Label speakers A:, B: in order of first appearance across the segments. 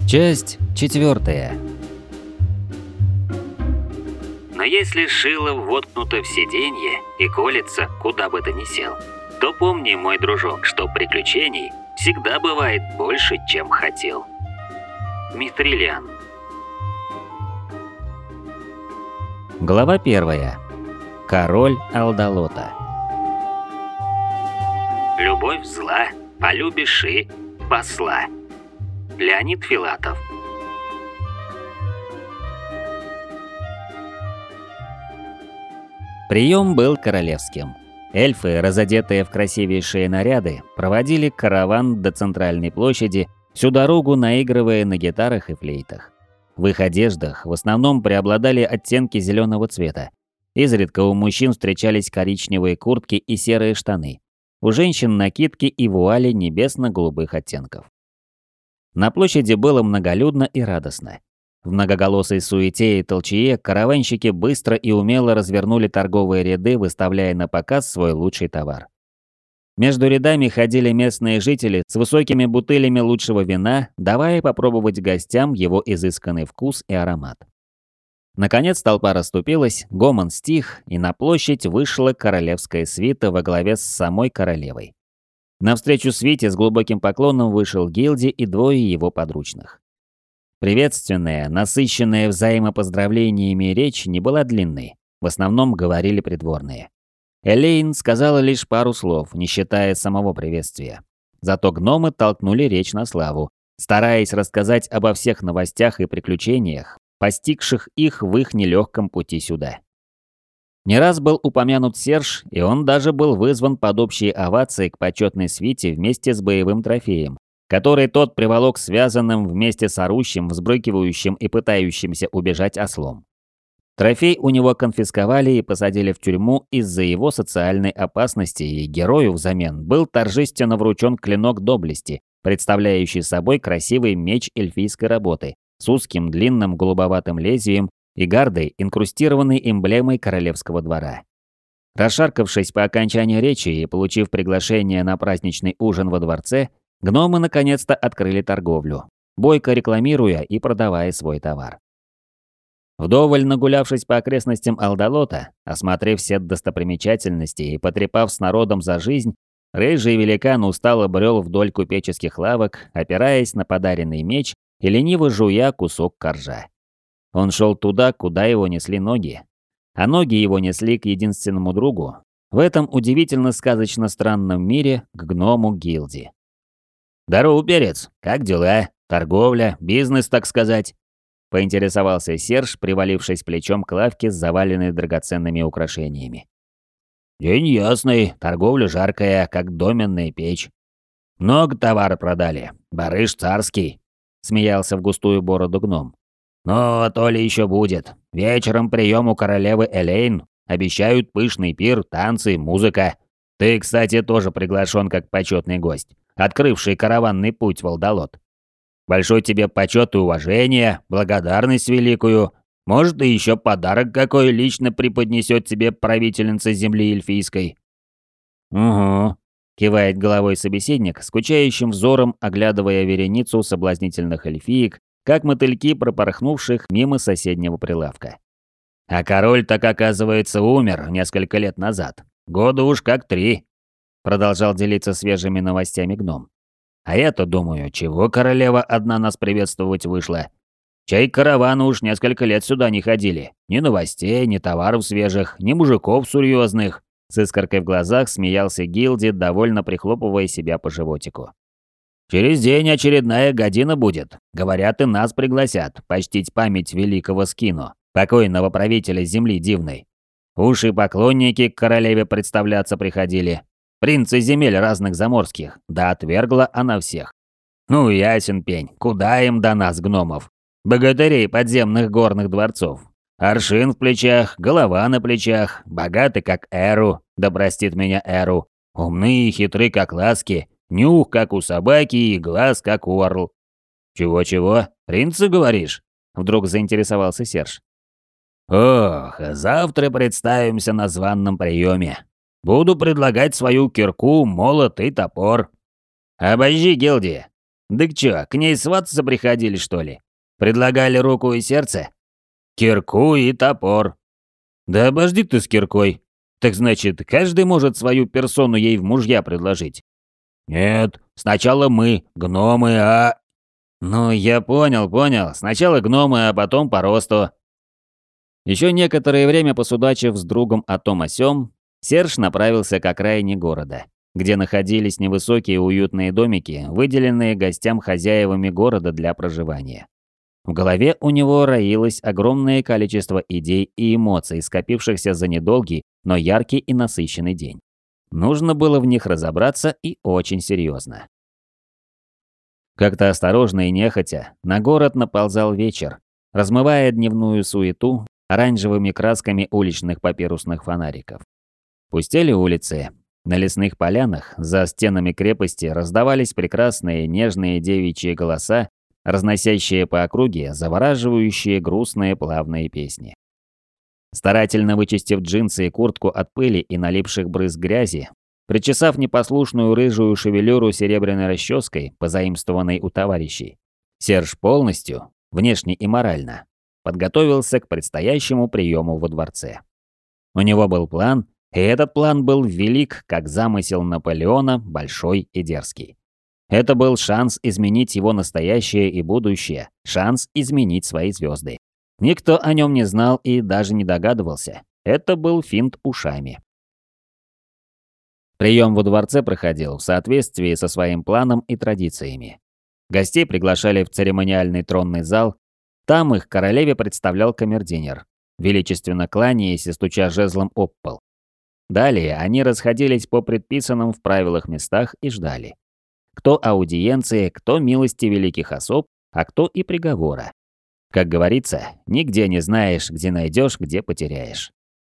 A: Часть 4.
B: Но если шило воткнуто в сиденье и колется, куда бы ты ни сел, то помни, мой дружок, что приключений всегда бывает больше, чем хотел. Митрилиан.
A: Глава 1. Король Алдалота.
B: Любовь зла, полюбишь и посла. Леонид Филатов.
A: Прием был королевским. Эльфы, разодетые в красивейшие наряды, проводили караван до центральной площади, всю дорогу наигрывая на гитарах и флейтах. В их одеждах в основном преобладали оттенки зеленого цвета. Изредка у мужчин встречались коричневые куртки и серые штаны. У женщин накидки и вуали небесно-голубых оттенков. На площади было многолюдно и радостно. В многоголосой суете и толчее караванщики быстро и умело развернули торговые ряды, выставляя на показ свой лучший товар. Между рядами ходили местные жители с высокими бутылями лучшего вина, давая попробовать гостям его изысканный вкус и аромат. Наконец толпа расступилась, гомон стих, и на площадь вышла королевская свита во главе с самой королевой. Навстречу свите с глубоким поклоном вышел Гилди и двое его подручных. Приветственная, насыщенная взаимопоздравлениями речь не была длинной, в основном говорили придворные. Элейн сказала лишь пару слов, не считая самого приветствия. Зато гномы толкнули речь на славу, стараясь рассказать обо всех новостях и приключениях, постигших их в их нелегком пути сюда. Не раз был упомянут Серж, и он даже был вызван под общие овации к почетной свите вместе с боевым трофеем, который тот приволок связанным вместе с орущим, взбрыкивающим и пытающимся убежать ослом. Трофей у него конфисковали и посадили в тюрьму из-за его социальной опасности, и герою взамен был торжественно вручен клинок доблести, представляющий собой красивый меч эльфийской работы с узким длинным голубоватым лезвием и гардой, инкрустированной эмблемой королевского двора. Расшаркавшись по окончании речи и получив приглашение на праздничный ужин во дворце, гномы наконец-то открыли торговлю, бойко рекламируя и продавая свой товар. Вдоволь нагулявшись по окрестностям Алдалота, осмотрев все достопримечательности и потрепав с народом за жизнь, рыжий великан устало брел вдоль купеческих лавок, опираясь на подаренный меч и лениво жуя кусок коржа. Он шел туда, куда его несли ноги, а ноги его несли к единственному другу, в этом удивительно сказочно странном мире, к гному Гилди. «Здорово, перец! Как дела? Торговля, бизнес, так сказать?» — поинтересовался Серж, привалившись плечом к лавке с заваленной драгоценными украшениями. «День ясный, торговля жаркая, как доменная печь. Много товара продали, барыш царский», — смеялся в густую бороду гном. «Но то ли еще будет. Вечером прием у королевы Элейн. Обещают пышный пир, танцы, музыка. Ты, кстати, тоже приглашен как почетный гость, открывший караванный путь в Алдалот. Большой тебе почет и уважение, благодарность великую. Может, и еще подарок какой лично преподнесет тебе правительница земли эльфийской». «Угу», — кивает головой собеседник, скучающим взором оглядывая вереницу соблазнительных эльфиек, как мотыльки, пропорхнувших мимо соседнего прилавка. «А король так, оказывается, умер несколько лет назад. Года уж как 3», — продолжал делиться свежими новостями гном. «А я-то думаю, чего королева одна нас приветствовать вышла? Чай караваны уж несколько лет сюда не ходили. Ни новостей, ни товаров свежих, ни мужиков серьезных». С искоркой в глазах смеялся Гилди, довольно прихлопывая себя по животику. «Через день очередная година будет. Говорят, и нас пригласят почтить память великого Скину, покойного правителя земли дивной. Уж и поклонники к королеве представляться приходили. Принцы земель разных заморских, да отвергла она всех. Ну, ясен пень, куда им до нас, гномов? Богатырей подземных горных дворцов. Аршин в плечах, голова на плечах, богаты как Эру, да простит меня Эру. Умны и хитры как ласки, нюх как у собаки и глаз как у орл». «Чего-чего? Принцы, говоришь?» Вдруг заинтересовался Серж. «Ох, завтра представимся на званном приеме. Буду предлагать свою кирку, молот и топор. Обожди, Гилди. «Дык чё, к ней свататься приходили, что ли? Предлагали руку и сердце?» «Кирку и топор». «Да обожди ты с киркой. Так значит, каждый может свою персону ей в мужья предложить?» «Нет, сначала мы, гномы, а...» «Ну, я понял. Сначала гномы, а потом по росту». Еще некоторое время посудачив с другом о том о сём, Серж направился к окраине города, где находились невысокие уютные домики, выделенные гостям хозяевами города для проживания. В голове у него роилось огромное количество идей и эмоций, скопившихся за недолгий, но яркий и насыщенный день. Нужно было в них разобраться и очень серьезно. Как-то осторожно и нехотя на город наползал вечер, размывая дневную суету оранжевыми красками уличных папирусных фонариков. Пустели улицы. На лесных полянах за стенами крепости раздавались прекрасные нежные девичьи голоса, разносящие по округе завораживающие грустные плавные песни. Старательно вычистив джинсы и куртку от пыли и налипших брызг грязи, причесав непослушную рыжую шевелюру серебряной расческой, позаимствованной у товарищей, Серж полностью, внешне и морально, подготовился к предстоящему приему во дворце. У него был план, и этот план был велик, как замысел Наполеона, большой и дерзкий. Это был шанс изменить его настоящее и будущее, шанс изменить свои звезды. Никто о нем не знал и даже не догадывался. Это был финт ушами. Прием во дворце проходил в соответствии со своим планом и традициями. Гостей приглашали в церемониальный тронный зал. Там их королеве представлял камердинер, величественно кланяясь и стуча жезлом об пол. Далее они расходились по предписанным в правилах местах и ждали. Кто аудиенции, кто милости великих особ, а кто и приговора. Как говорится, нигде не знаешь, где найдешь, где потеряешь.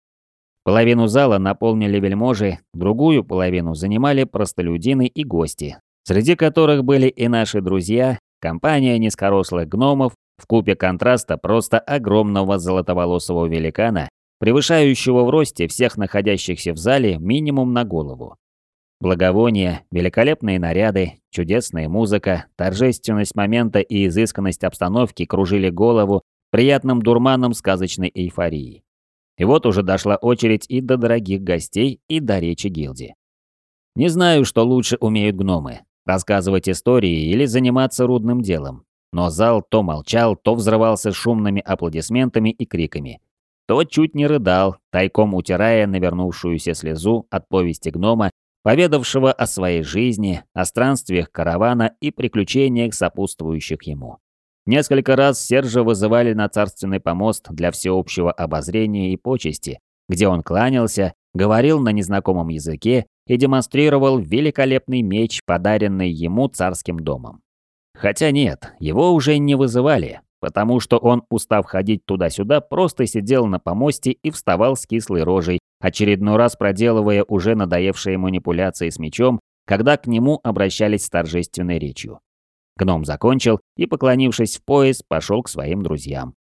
A: Половину зала наполнили вельможи, другую половину занимали простолюдины и гости, среди которых были и наши друзья, компания низкорослых гномов, вкупе контраста просто огромного золотоволосого великана, превышающего в росте всех находящихся в зале минимум на голову. Благовония, великолепные наряды, чудесная музыка, торжественность момента и изысканность обстановки кружили голову приятным дурманом сказочной эйфории. И вот уже дошла очередь и до дорогих гостей, и до речи гильдии. Не знаю, что лучше умеют гномы – рассказывать истории или заниматься рудным делом. Но зал то молчал, то взрывался шумными аплодисментами и криками. То чуть не рыдал, тайком утирая навернувшуюся слезу от повести гнома, поведавшего о своей жизни, о странствиях каравана и приключениях, сопутствующих ему. Несколько раз Сержа вызывали на царственный помост для всеобщего обозрения и почести, где он кланялся, говорил на незнакомом языке и демонстрировал великолепный меч, подаренный ему царским домом. Хотя нет, его уже не вызывали, потому что он, устав ходить туда-сюда, просто сидел на помосте и вставал с кислой рожей, очередной раз проделывая уже надоевшие манипуляции с мечом, когда к нему обращались с торжественной речью. Гном закончил и, поклонившись в пояс, пошел к своим друзьям.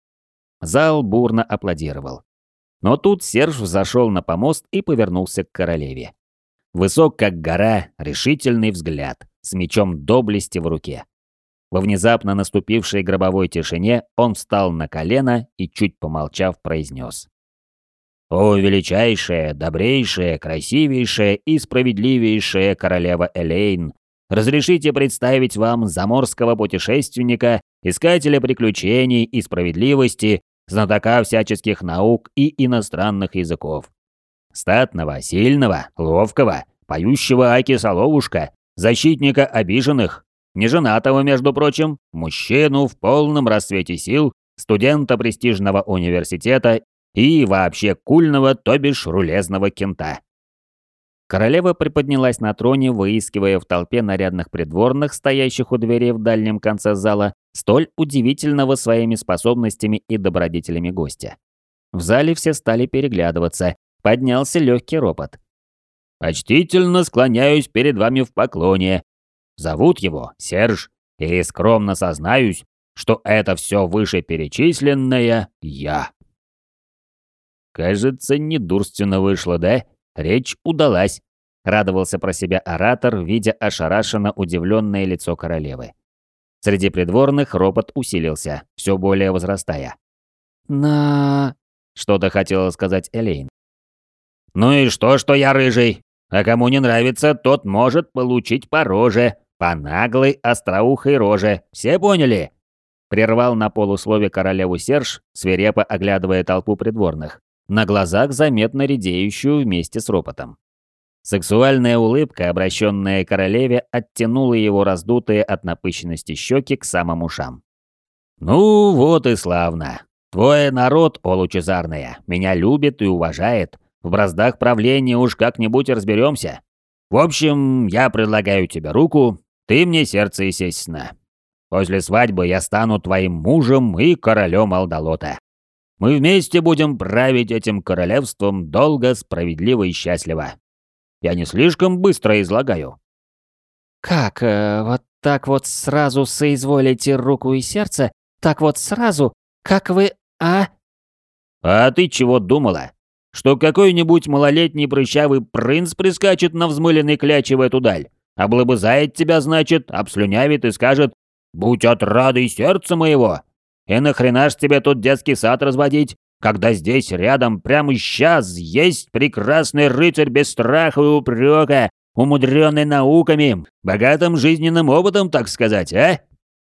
A: Зал бурно аплодировал. Но тут Серж взошел на помост и повернулся к королеве. Высок как гора, решительный взгляд, с мечом доблести в руке. Во внезапно наступившей гробовой тишине он встал на колено и, чуть помолчав, произнес: «О, величайшая, добрейшая, красивейшая и справедливейшая королева Элейн, разрешите представить вам заморского путешественника, искателя приключений и справедливости, знатока всяческих наук и иностранных языков. Статного, сильного, ловкого, поющего аки-соловушка, защитника обиженных, неженатого, между прочим, мужчину в полном расцвете сил, студента престижного университета и вообще кульного, то бишь рулезного кента». Королева приподнялась на троне, выискивая в толпе нарядных придворных, стоящих у дверей в дальнем конце зала, столь удивительного своими способностями и добродетелями гостя. В зале все стали переглядываться, поднялся легкий ропот. «Почтительно склоняюсь перед вами в поклоне. Зовут его Серж, и скромно сознаюсь, что это все вышеперечисленное я». «Кажется, недурственно вышло, да? Речь удалась», — радовался про себя оратор, видя ошарашенно удивленное лицо королевы. Среди придворных ропот усилился, все более возрастая. Что-то хотела сказать Элейн. «Ну и что я рыжий? А кому не нравится, тот может получить по роже, по наглой остроухой роже. Все поняли?» Прервал на полуслове королеву Серж, свирепо оглядывая толпу придворных, на глазах заметно редеющую вместе с ропотом. Сексуальная улыбка, обращенная к королеве, оттянула его раздутые от напыщенности щеки к самым ушам. «Ну вот и славно. Твой народ, о лучезарная, меня любит и уважает. В браздах правления уж как-нибудь разберемся. В общем, я предлагаю тебе руку, ты мне сердце, естественно. После свадьбы я стану твоим мужем и королем Алдалота. Мы вместе будем править этим королевством долго, справедливо и счастливо. Я не слишком быстро излагаю».
C: «Как, вот так вот сразу соизволите руку и сердце? Так вот сразу? Как вы, а?»
A: «А ты чего думала? Что какой-нибудь малолетний прыщавый принц прискачет на взмыленной кляче в эту даль, облобызает тебя, значит, обслюнявит и скажет: «Будь отрадой сердца моего! И нахрена ж тебе тут детский сад разводить, когда здесь рядом прямо сейчас есть прекрасный рыцарь без страха и упрека, умудренный науками, богатым жизненным опытом, так сказать, а?»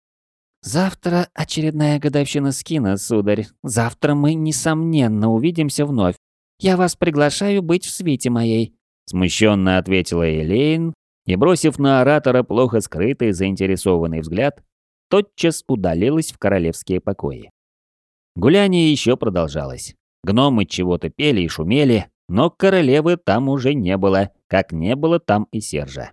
C: «Завтра очередная годовщина скина, сударь. Завтра мы, несомненно, увидимся вновь. Я вас приглашаю быть в свите моей», — смущенно ответила Элейн и, бросив на оратора плохо скрытый заинтересованный взгляд, тотчас удалилась в королевские покои. Гуляние еще продолжалось. Гномы чего-то пели и шумели, но королевы там уже не было, как не было там и Сержа.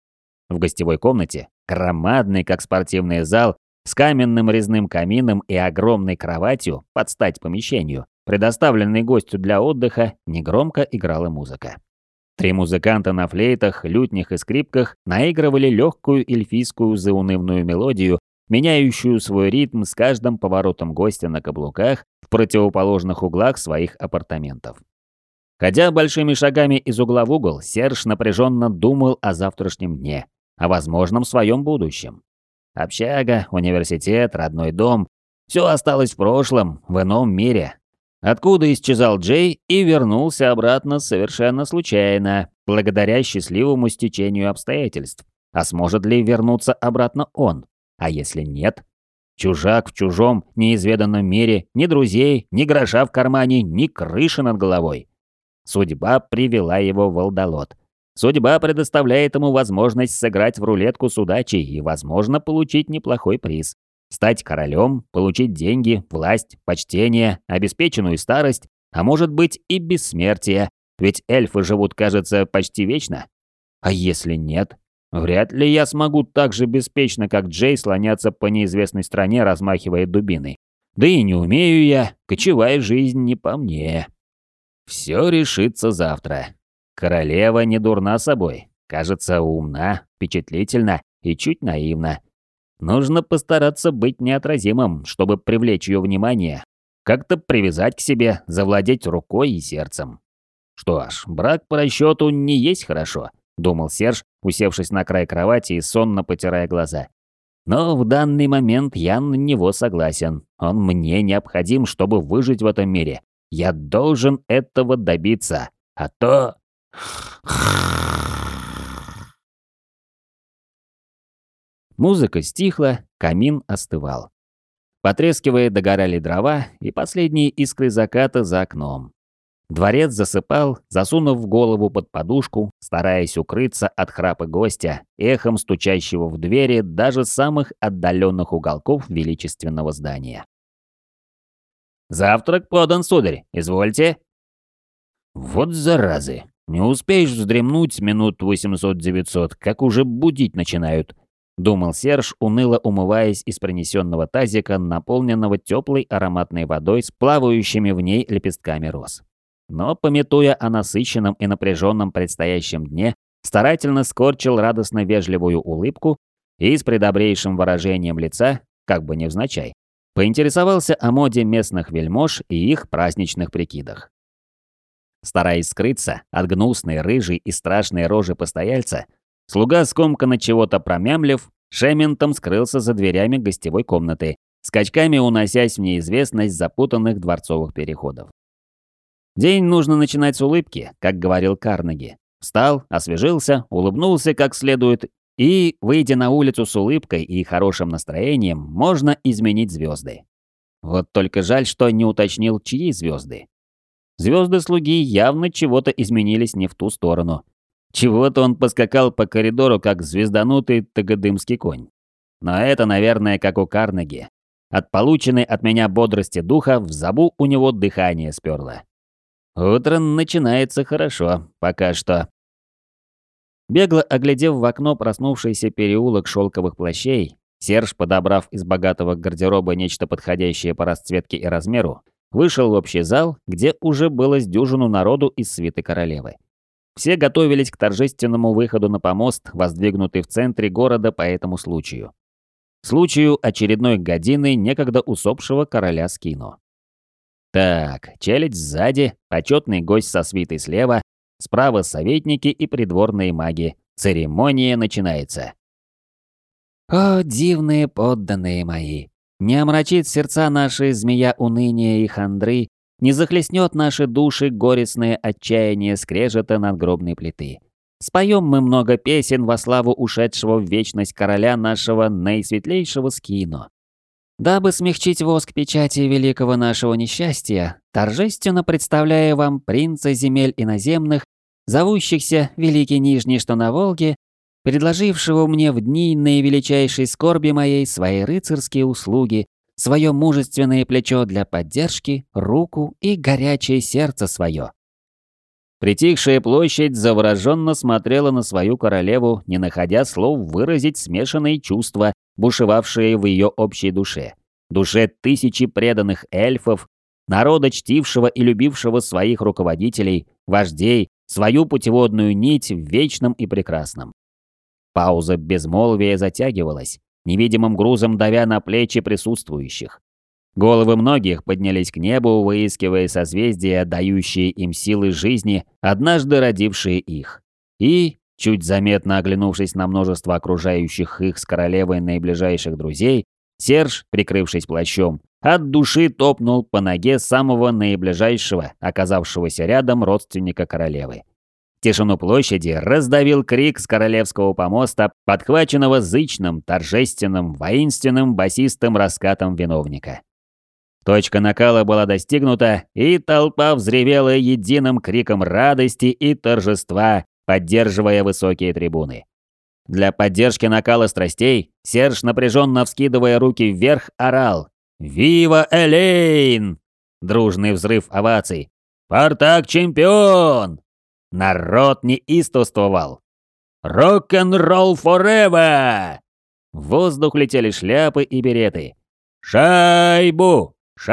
C: В гостевой комнате, громадный как спортивный зал, с каменным резным камином и огромной кроватью под стать помещению, предоставленной гостю для отдыха, негромко играла музыка. 3 музыканта на флейтах, лютнях и скрипках наигрывали легкую эльфийскую заунывную мелодию, меняющую свой ритм с каждым поворотом гостя на каблуках в противоположных углах своих апартаментов. Ходя большими шагами из угла в угол, Серж напряженно думал о завтрашнем дне, о возможном своем будущем. Общага, университет, родной дом – все осталось в прошлом, в ином мире. Откуда исчезал Джей и вернулся обратно совершенно случайно, благодаря счастливому стечению обстоятельств. А сможет ли вернуться обратно он? А если нет? Чужак в чужом, неизведанном мире, ни друзей, ни гроша в кармане, ни крыши над головой. Судьба привела его в Алдалот. Судьба предоставляет ему возможность сыграть в рулетку с удачей и, возможно, получить неплохой приз. Стать королем, получить деньги, власть, почтение, обеспеченную старость, а может быть и бессмертие, ведь эльфы живут, кажется, почти вечно. А если нет? Вряд ли я смогу так же беспечно, как Джей, слоняться по неизвестной стране, размахивая дубиной. Да и не умею я, кочевая жизнь не по мне. Все решится завтра. Королева не дурна собой, кажется, умна, впечатлительна и чуть наивна. Нужно постараться быть неотразимым, чтобы привлечь ее внимание, как-то привязать к себе, завладеть рукой и сердцем. Что ж, брак по расчету не есть хорошо, думал Серж, усевшись на край кровати и сонно потирая глаза. Но в данный момент я на него согласен. Он мне необходим, чтобы выжить в этом мире. Я должен этого добиться, а то... Музыка стихла, камин остывал. Потрескивая, догорали дрова и последние искры заката за окном. Дворец засыпал, засунув голову под подушку, стараясь укрыться от храпа гостя, эхом стучащего в двери даже самых отдаленных уголков величественного здания. «Завтрак подан, сударь, извольте». «Вот заразы, не успеешь вздремнуть минут 800-900, как уже будить начинают», — думал Серж, уныло умываясь из принесенного тазика, наполненного теплой ароматной водой с плавающими в ней лепестками роз. Но, памятуя о насыщенном и напряженном предстоящем дне, старательно скорчил радостно вежливую улыбку и с предобрейшим выражением лица, как бы невзначай, поинтересовался о моде местных вельмож и их праздничных прикидах. Стараясь скрыться от гнусной, рыжей и страшной рожи постояльца, слуга, скомканно чего-то промямлив,
A: Шементом скрылся за дверями гостевой комнаты, скачками уносясь в неизвестность запутанных дворцовых переходов. День нужно начинать с улыбки, как говорил Карнеги. Встал, освежился, улыбнулся как следует, и, выйдя на улицу с улыбкой и хорошим настроением, можно изменить звезды. Вот только жаль, что не уточнил, чьи звезды. Звезды слуги явно чего-то изменились не в ту сторону. Чего-то он поскакал по коридору, как звезданутый тагадымский конь. Но это, наверное, как у Карнеги. От полученной от меня бодрости духа в забу у него дыхание сперло. Утро начинается хорошо, пока что. Бегло оглядев в окно проснувшийся переулок шелковых плащей, Серж, подобрав из богатого гардероба нечто подходящее по расцветке и размеру, вышел в общий зал, где уже было с дюжину народу из свиты королевы. Все готовились к торжественному выходу на помост, воздвигнутый в центре города по этому случаю. Случаю очередной годины некогда усопшего короля Скино. Так, челядь сзади, почетный гость со свитой слева, справа советники и придворные маги. Церемония начинается.
C: О, дивные подданные мои! Не омрачит сердца наши змея уныния и хандры, не захлестнет наши души горестное отчаяние скрежета надгробной плиты. Споем мы много песен во славу ушедшего в вечность короля нашего наисветлейшего Скино. Дабы смягчить воск печати великого нашего несчастья, торжественно представляя вам принца земель иноземных, зовущихся Великий Нижний, что на Волге, предложившего мне в дни наивеличайшей скорби моей свои рыцарские услуги, свое мужественное плечо для поддержки, руку и горячее сердце свое.
A: Притихшая площадь завороженно смотрела на свою королеву, не находя слов выразить смешанные чувства, бушевавшие в ее общей душе. Душе тысячи преданных эльфов, народа, чтившего и любившего своих руководителей, вождей, свою путеводную нить в вечном и прекрасном. Пауза безмолвия затягивалась, невидимым грузом давя на плечи присутствующих. Головы многих поднялись к небу, выискивая созвездия, дающие им силы жизни, однажды родившие их. И, чуть заметно оглянувшись на множество окружающих их с королевой наиближайших друзей, Серж, прикрывшись плащом, от души топнул по ноге самого наиближайшего, оказавшегося рядом родственника королевы. Тишину площади раздавил крик с королевского помоста, подхваченного зычным, торжественным, воинственным басистым раскатом виновника. Точка накала была достигнута, и толпа взревела единым криком радости и торжества, поддерживая высокие трибуны. Для поддержки накала страстей Серж, напряженно вскидывая руки вверх, орал: «Вива Элейн!» Дружный взрыв оваций. «Спартак чемпион!» Народ неистовствовал. «Рок-н-ролл форевер!» В воздух летели шляпы и береты. «Шайбу!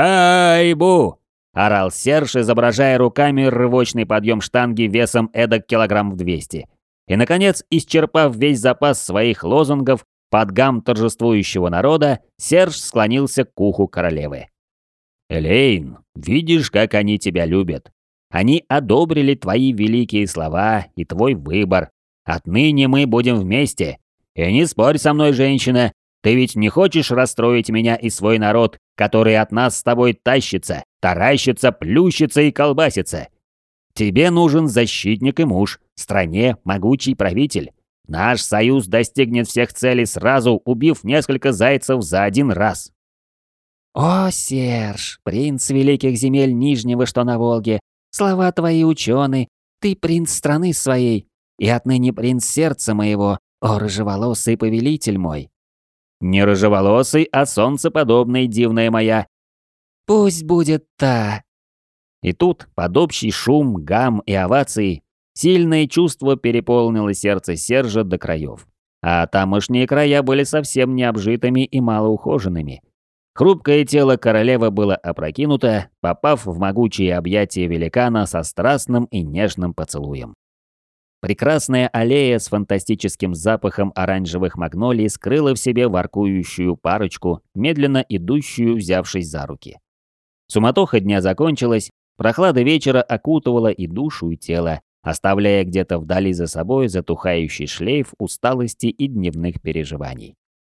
A: Шайбу!» орал Серж, изображая руками рывочный подъем штанги весом эдак килограмм в 200. И, наконец, исчерпав весь запас своих лозунгов под гам торжествующего народа, Серж склонился к уху королевы. «Элейн, видишь, как они тебя любят. Они одобрили твои великие слова и твой выбор. Отныне мы будем вместе. И не спорь со мной, женщина. Ты ведь не хочешь расстроить меня и свой народ, который от нас с тобой тащится, таращится, плющится и колбасится. Тебе нужен защитник и муж, стране могучий правитель. Наш союз достигнет всех целей сразу, убив несколько зайцев за один раз».
C: О, Серж, принц великих земель Нижнего, что на Волге, слова твои учены, ты принц страны своей, и отныне принц сердца моего, о, рыжеволосый повелитель мой.
A: Не рыжеволосый, а солнцеподобный, дивная моя.
C: Пусть будет та.
A: И тут, под общий шум, гам и овации, сильное чувство переполнило сердце Сержа до краев. А тамошние края были совсем необжитыми и малоухоженными. Хрупкое тело королевы было опрокинуто, попав в могучие объятия великана со страстным и нежным поцелуем. Прекрасная аллея с фантастическим запахом оранжевых магнолий скрыла в себе воркующую парочку, медленно идущую, взявшись за руки. Суматоха дня закончилась, прохлада вечера окутывала и душу, и тело, оставляя где-то вдали за собой затухающий шлейф усталости и дневных переживаний.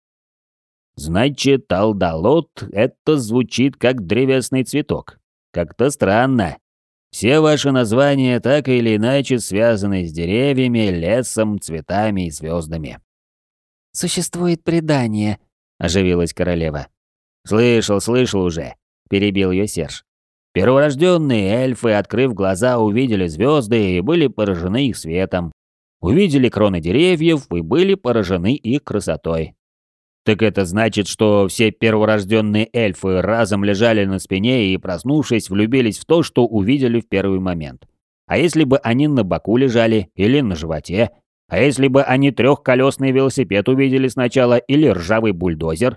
A: Значит, Алдалот — это звучит как древесный цветок. Как-то странно. Все ваши названия так или иначе связаны с деревьями, лесом, цветами и звездами.
C: «Существует предание», — оживилась королева.
A: Слышал уже, перебил ее Серж. Перворожденные эльфы, открыв глаза, увидели звезды и были поражены их светом. Увидели кроны деревьев и были поражены их красотой. Так это значит, что все перворожденные эльфы разом лежали на спине и, проснувшись, влюбились в то, что увидели в первый момент. А если бы они на боку лежали или на животе? А если бы они трехколесный велосипед увидели сначала или ржавый бульдозер?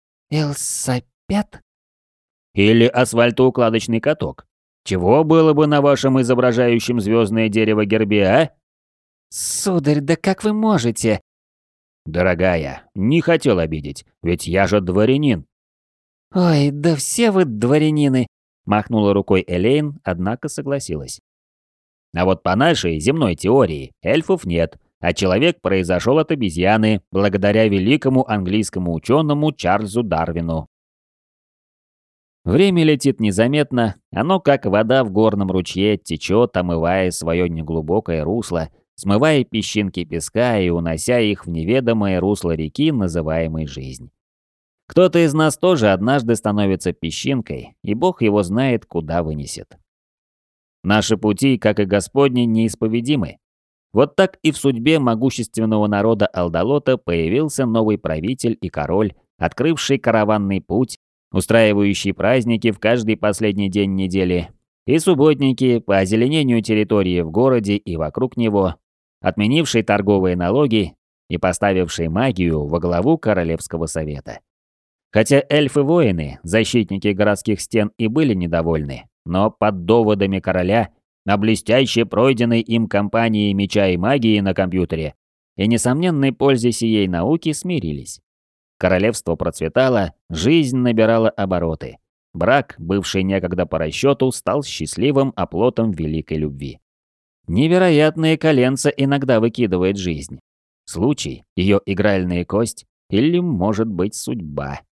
C: «Элсапет?»
A: Или асфальтоукладочный каток? Чего было бы на вашем изображающем звездное дерево гербе, а?
C: «Сударь, да как вы можете?»
A: Дорогая, не хотел обидеть, ведь я же дворянин.
C: «Ой, да все вы дворянины!» – махнула рукой Элейн, однако согласилась.
A: А вот по нашей земной теории эльфов нет, а человек произошел от обезьяны благодаря великому английскому ученому Чарльзу Дарвину. Время летит незаметно, оно как вода в горном ручье течет, омывая свое неглубокое русло, смывая песчинки песка и унося их в неведомое русло реки, называемой жизнь. Кто-то из нас тоже однажды становится песчинкой, и Бог его знает, куда вынесет. Наши пути, как и Господни, неисповедимы. Вот так и в судьбе могущественного народа Алдалота появился новый правитель и король, открывший караванный путь, устраивающий праздники в каждый последний день недели, и субботники по озеленению территории в городе и вокруг него, отменивший торговые налоги и поставивший магию во главу Королевского совета. Хотя эльфы-воины, защитники городских стен, и были недовольны, но под доводами короля на блестяще пройденной им кампании меча и магии на компьютере и несомненной пользе сией науки смирились. Королевство процветало, жизнь набирала обороты. Брак, бывший некогда по расчету, стал счастливым оплотом великой любви. Невероятные коленца иногда выкидывает жизнь. Случай, ее игральная кость или, может быть, судьба.